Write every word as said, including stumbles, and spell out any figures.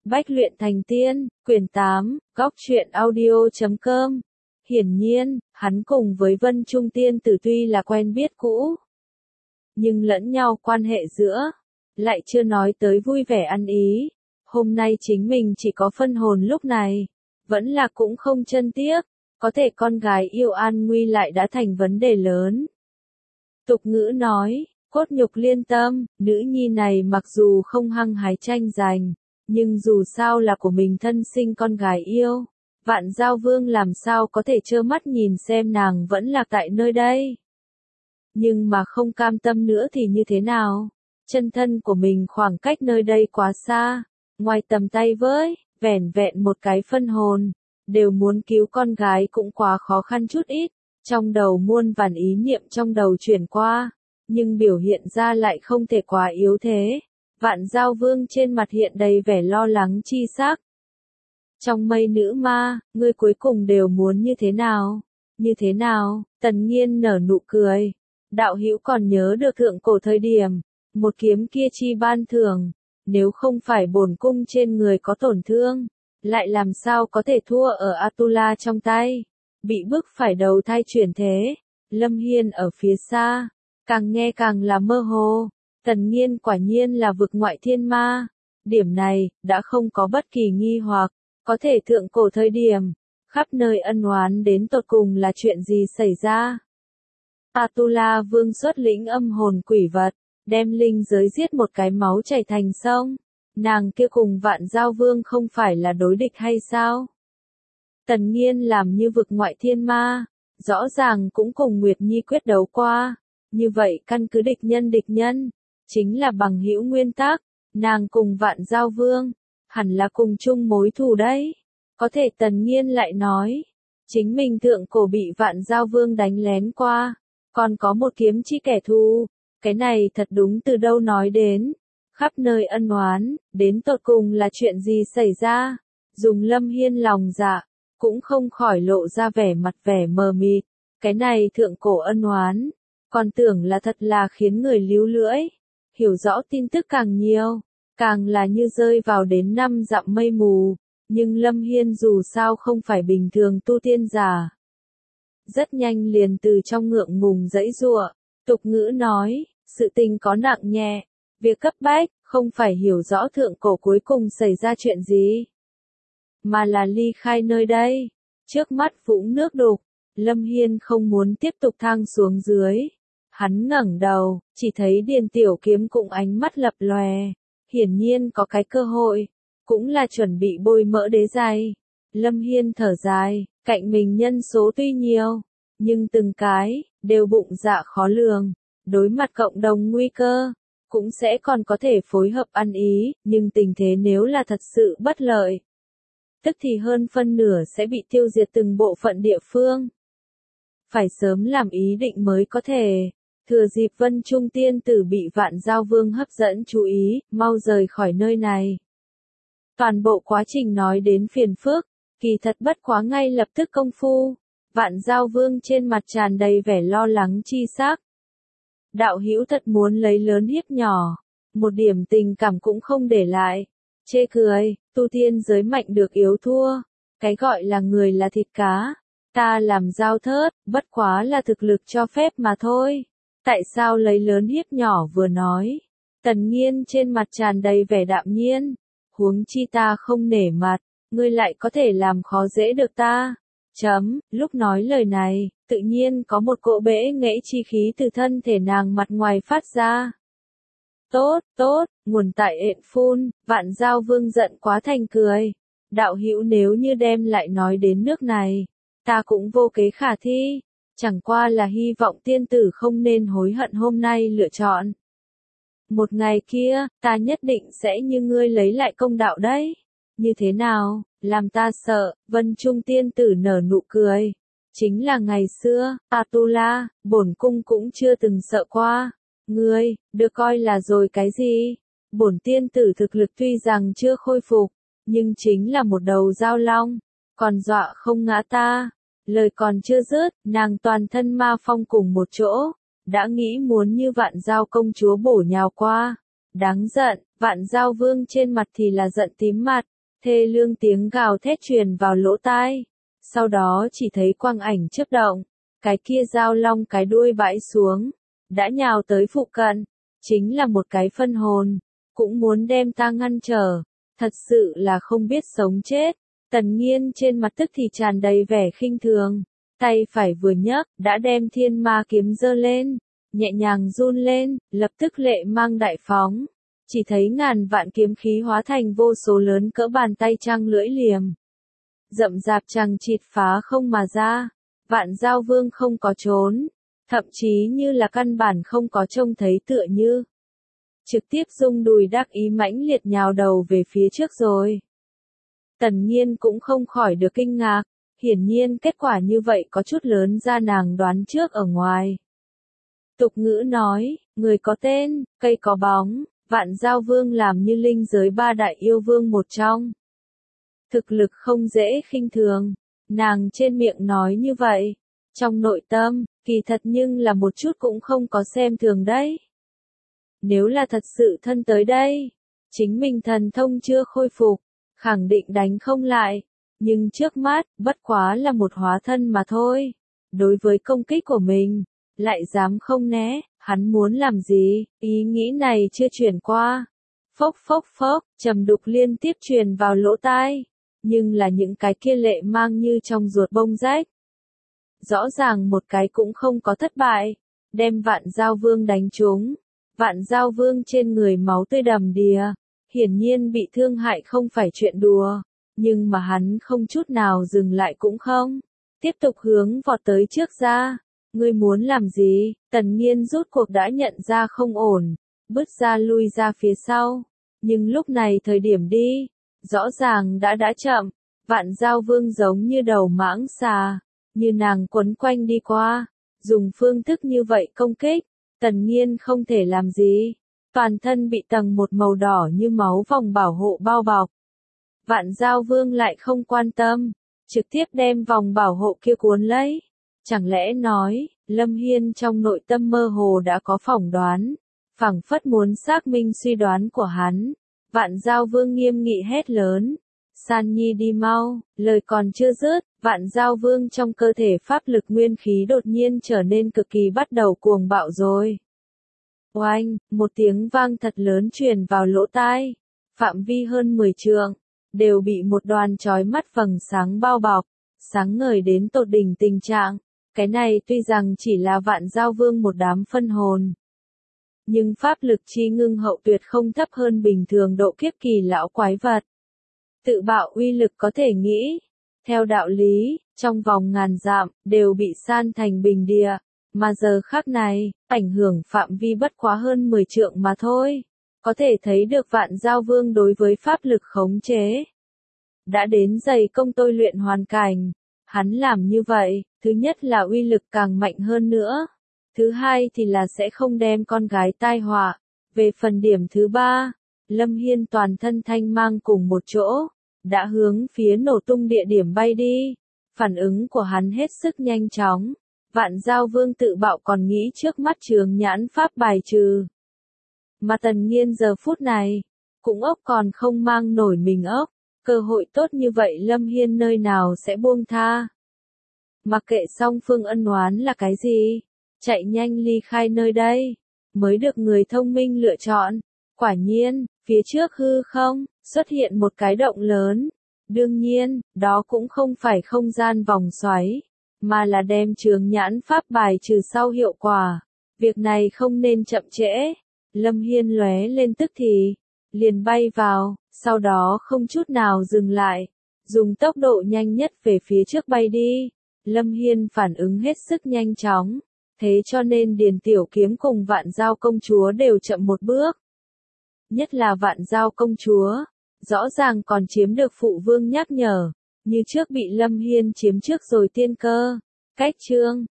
Bách luyện thành tiên, quyển tám, góc truyện audio chấm com. Hiển nhiên, hắn cùng với Vân Trung Tiên Tử tuy là quen biết cũ, nhưng lẫn nhau quan hệ giữa, lại chưa nói tới vui vẻ ăn ý. Hôm nay chính mình chỉ có phân hồn lúc này, vẫn là cũng không chân tiếc, có thể con gái yêu an nguy lại đã thành vấn đề lớn. Tục ngữ nói, cốt nhục liên tâm, nữ nhi này mặc dù không hăng hái tranh giành, nhưng dù sao là của mình thân sinh con gái yêu, Vạn Giao Vương làm sao có thể trơ mắt nhìn xem nàng vẫn lạc tại nơi đây. Nhưng mà không cam tâm nữa thì như thế nào? Chân thân của mình khoảng cách nơi đây quá xa, ngoài tầm tay với, vẻn vẹn một cái phân hồn, đều muốn cứu con gái cũng quá khó khăn chút ít. Trong đầu muôn vàn ý niệm trong đầu chuyển qua, nhưng biểu hiện ra lại không thể quá yếu thế. Vạn Giao Vương trên mặt hiện đầy vẻ lo lắng chi sắc. Trong mây nữ ma, ngươi cuối cùng đều muốn như thế nào? Như thế nào? Tần Nghiên nở nụ cười. Đạo hữu còn nhớ được thượng cổ thời điểm, một kiếm kia chi ban thưởng, nếu không phải bổn cung trên người có tổn thương, lại làm sao có thể thua ở Atula trong tay, bị bức phải đầu thai chuyển thế. Lâm Hiên ở phía xa, càng nghe càng là mơ hồ. Tần Nghiên quả nhiên là vực ngoại thiên ma. Điểm này, đã không có bất kỳ nghi hoặc, có thể thượng cổ thời điểm, khắp nơi ân oán đến tột cùng là chuyện gì xảy ra. Atula Vương xuất lĩnh âm hồn quỷ vật, đem linh giới giết một cái máu chảy thành sông. Nàng kia cùng Vạn Giao Vương không phải là đối địch hay sao? Tần Nghiên làm như vực ngoại thiên ma, rõ ràng cũng cùng Nguyệt Nhi quyết đấu qua. Như vậy căn cứ địch nhân địch nhân, chính là bằng hữu nguyên tắc, nàng cùng Vạn Giao Vương, hẳn là cùng chung mối thù đấy. Có thể Tần Nghiên lại nói, chính mình thượng cổ bị Vạn Giao Vương đánh lén qua, còn có một kiếm chi kẻ thù, cái này thật đúng từ đâu nói đến. Khắp nơi ân oán, đến tột cùng là chuyện gì xảy ra? Dùng Lâm Hiên lòng dạ, cũng không khỏi lộ ra vẻ mặt vẻ mờ mịt. Cái này thượng cổ ân oán, còn tưởng là thật là khiến người líu lưỡi. Hiểu rõ tin tức càng nhiều, càng là như rơi vào đến năm dặm mây mù. Nhưng Lâm Hiên dù sao không phải bình thường tu tiên giả. Rất nhanh liền từ trong ngượng ngùng giãy giụa. Tục ngữ nói, sự tình có nặng nhẹ. Việc cấp bách, không phải hiểu rõ thượng cổ cuối cùng xảy ra chuyện gì, mà là ly khai nơi đây. Trước mắt vũng nước đục, Lâm Hiên không muốn tiếp tục thang xuống dưới. Hắn ngẩng đầu, chỉ thấy Điền Tiểu Kiếm cùng ánh mắt lập lòe. Hiển nhiên có cái cơ hội, cũng là chuẩn bị bôi mỡ đế dày. Lâm Hiên thở dài, cạnh mình nhân số tuy nhiều, nhưng từng cái, đều bụng dạ khó lường. Đối mặt cộng đồng nguy cơ, cũng sẽ còn có thể phối hợp ăn ý, nhưng tình thế nếu là thật sự bất lợi, tức thì hơn phân nửa sẽ bị tiêu diệt từng bộ phận địa phương. Phải sớm làm ý định mới có thể. Thừa dịp Vân Trung Tiên Tử bị Vạn Giao Vương hấp dẫn chú ý, mau rời khỏi nơi này. Toàn bộ quá trình nói đến phiền phức, kỳ thật bất quá ngay lập tức công phu. Vạn Giao Vương trên mặt tràn đầy vẻ lo lắng chi sắc. Đạo hữu thật muốn lấy lớn hiếp nhỏ, một điểm tình cảm cũng không để lại. Chê cười, tu tiên giới mạnh được yếu thua, cái gọi là người là thịt cá, ta làm giao thớt, bất quá là thực lực cho phép mà thôi. Tại sao lấy lớn hiếp nhỏ vừa nói? Tần Nghiên trên mặt tràn đầy vẻ đạm nhiên. Huống chi ta không nể mặt, ngươi lại có thể làm khó dễ được ta. Chấm, lúc nói lời này, tự nhiên có một cỗ bẽ nghễ chi khí từ thân thể nàng mặt ngoài phát ra. Tốt, tốt, nguồn tại ện phun. Vạn Giao Vương giận quá thành cười. Đạo hữu nếu như đem lại nói đến nước này, ta cũng vô kế khả thi. Chẳng qua là hy vọng tiên tử không nên hối hận hôm nay lựa chọn. Một ngày kia, ta nhất định sẽ như ngươi lấy lại công đạo đấy. Như thế nào, làm ta sợ? Vân Trung Tiên Tử nở nụ cười. Chính là ngày xưa, Atula, bổn cung cũng chưa từng sợ qua. Ngươi, được coi là rồi cái gì? Bổn tiên tử thực lực tuy rằng chưa khôi phục, nhưng chính là một đầu dao long, còn dọa không ngã ta. Lời còn chưa dứt, nàng toàn thân ma phong cùng một chỗ, đã nghĩ muốn như Vạn Giao công chúa bổ nhào qua. Đáng giận, Vạn Giao Vương trên mặt thì là giận tím mặt, thê lương tiếng gào thét truyền vào lỗ tai. Sau đó chỉ thấy quang ảnh chớp động, cái kia dao long cái đuôi bãi xuống, đã nhào tới phụ cận, chính là một cái phân hồn, cũng muốn đem ta ngăn trở, thật sự là không biết sống chết. Tần Nghiên trên mặt tức thì tràn đầy vẻ khinh thường, tay phải vừa nhấc, đã đem thiên ma kiếm giơ lên, nhẹ nhàng run lên, lập tức lệ mang đại phóng, chỉ thấy ngàn vạn kiếm khí hóa thành vô số lớn cỡ bàn tay trăng lưỡi liềm. Rậm rạp chằng chịt phá không mà ra, Vạn Dao Vương không có trốn, thậm chí như là căn bản không có trông thấy tựa như. Trực tiếp rung đùi đắc ý mãnh liệt nhào đầu về phía trước rồi. Tần Nghiên cũng không khỏi được kinh ngạc, hiển nhiên kết quả như vậy có chút lớn ra nàng đoán trước ở ngoài. Tục ngữ nói, người có tên, cây có bóng, Vạn Dao Vương làm như linh giới ba đại yêu vương một trong. Thực lực không dễ khinh thường, nàng trên miệng nói như vậy, trong nội tâm, kỳ thật nhưng là một chút cũng không có xem thường đấy. Nếu là thật sự thân tới đây, chính mình thần thông chưa khôi phục, khẳng định đánh không lại, nhưng trước mắt, bất quá là một hóa thân mà thôi. Đối với công kích của mình, lại dám không né, hắn muốn làm gì, ý nghĩ này chưa chuyển qua. Phốc phốc phốc, trầm đục liên tiếp truyền vào lỗ tai, nhưng là những cái kia lệ mang như trong ruột bông rách. Rõ ràng một cái cũng không có thất bại, đem Vạn Dao Vương đánh trúng. Vạn Dao Vương trên người máu tươi đầm đìa, hiển nhiên bị thương hại không phải chuyện đùa, nhưng mà hắn không chút nào dừng lại cũng không, tiếp tục hướng vọt tới trước ra. Ngươi muốn làm gì? Tần Nghiên rút cuộc đã nhận ra không ổn, bứt ra lui ra phía sau, nhưng lúc này thời điểm đi, rõ ràng đã đã chậm. Vạn Dao Vương giống như đầu mãng xà, như nàng quấn quanh đi qua, dùng phương thức như vậy công kích. Tần Nghiên không thể làm gì, toàn thân bị tầng một màu đỏ như máu vòng bảo hộ bao bọc. Vạn Dao Vương lại không quan tâm, trực tiếp đem vòng bảo hộ kia cuốn lấy. Chẳng lẽ nói, Lâm Hiên trong nội tâm mơ hồ đã có phỏng đoán, phảng phất muốn xác minh suy đoán của hắn. Vạn Dao Vương nghiêm nghị hét lớn, San Nhi đi mau, lời còn chưa dứt, Vạn Dao Vương trong cơ thể pháp lực nguyên khí đột nhiên trở nên cực kỳ bắt đầu cuồng bạo rồi. Oanh, một tiếng vang thật lớn truyền vào lỗ tai, phạm vi hơn mười trượng, đều bị một đoàn chói mắt vầng sáng bao bọc, sáng ngời đến tột đỉnh tình trạng. Cái này tuy rằng chỉ là Vạn Dao Vương một đám phân hồn, nhưng pháp lực chi ngưng hậu tuyệt không thấp hơn bình thường độ kiếp kỳ lão quái vật. Tự bạo uy lực có thể nghĩ, theo đạo lý, trong vòng ngàn dặm, đều bị san thành bình địa, mà giờ khắc này, ảnh hưởng phạm vi bất quá hơn mười trượng mà thôi, có thể thấy được Vạn Dao Vương đối với pháp lực khống chế. Đã đến dày công tôi luyện hoàn cảnh, hắn làm như vậy, thứ nhất là uy lực càng mạnh hơn nữa, thứ hai thì là sẽ không đem con gái tai họa. Về phần điểm thứ ba, Lâm Hiên toàn thân thanh mang cùng một chỗ, đã hướng phía nổ tung địa điểm bay đi. Phản ứng của hắn hết sức nhanh chóng, Vạn Dao Vương tự bạo còn nghĩ trước mắt trường nhãn pháp bài trừ. Mà Tần Nghiên giờ phút này, cũng ốc còn không mang nổi mình ốc, cơ hội tốt như vậy Lâm Hiên nơi nào sẽ buông tha. Mặc kệ song phương ân oán là cái gì, chạy nhanh ly khai nơi đây, mới được người thông minh lựa chọn. Quả nhiên, phía trước hư không, xuất hiện một cái động lớn. Đương nhiên, đó cũng không phải không gian vòng xoáy, mà là đem trường nhãn pháp bài trừ sau hiệu quả. Việc này không nên chậm trễ. Lâm Hiên lóe lên tức thì, liền bay vào, sau đó không chút nào dừng lại, dùng tốc độ nhanh nhất về phía trước bay đi. Lâm Hiên phản ứng hết sức nhanh chóng, thế cho nên Điền Tiểu Kiếm cùng Vạn Dao công chúa đều chậm một bước. Nhất là Vạn Dao công chúa, rõ ràng còn chiếm được phụ vương nhắc nhở, như trước bị Lâm Hiên chiếm trước rồi tiên cơ. Cách chương